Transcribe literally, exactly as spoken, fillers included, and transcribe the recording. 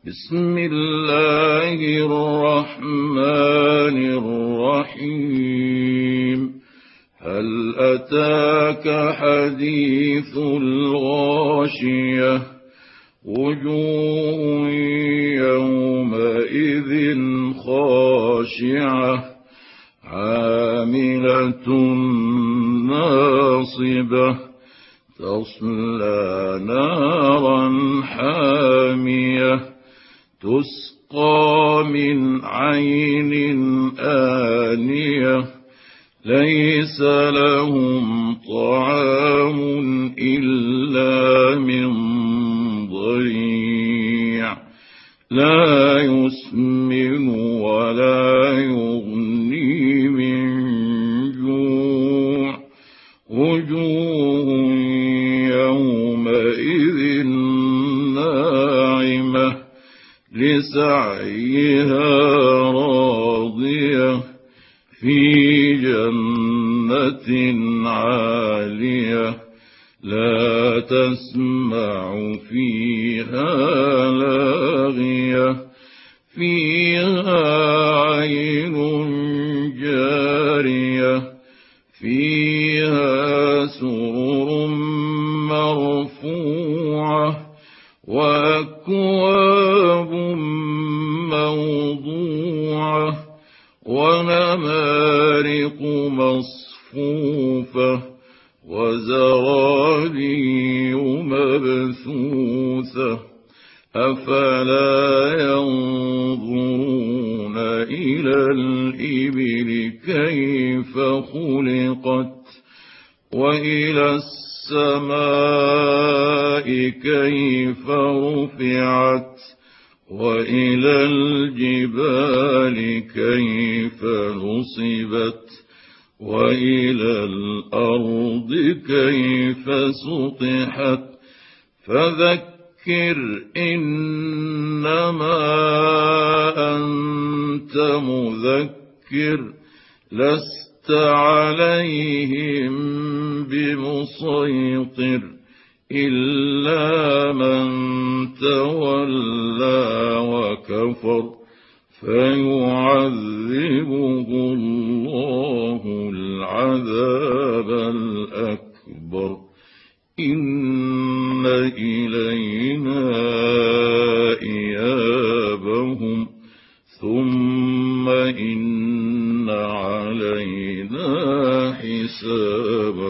بسم الله الرحمن الرحيم. هل أتاك حديث الغاشية؟ وجوه يومئذ خاشعة عاملة ناصبة تصلى نارا حامية تسقى من عين آنية ليس لهم طعام إلا من ضريع لا يسمن ولا يغني من جوع. وجوه يومئذ ناعمة لسعيها راضية في جنة عالية لا تسمع فيها لاغية فيها عين جارية فيها سرر مرفوعة وأكواب موضوعة ونمارق مصفوفة وزرابي مبثوثة أفلا ينظرون إلى الإبل كيف خلقت وإلى السماء كيف رفعت وإلى الجبال كيف نصبت وإلى الأرض كيف سطحت فذكر إنما أنت مذكر لست عليهم بمسيطر إلا من تولى وكفر فيعذبه الله العذاب الأكبر. إن إلينا إيابهم ثم إن علينا حسابهم.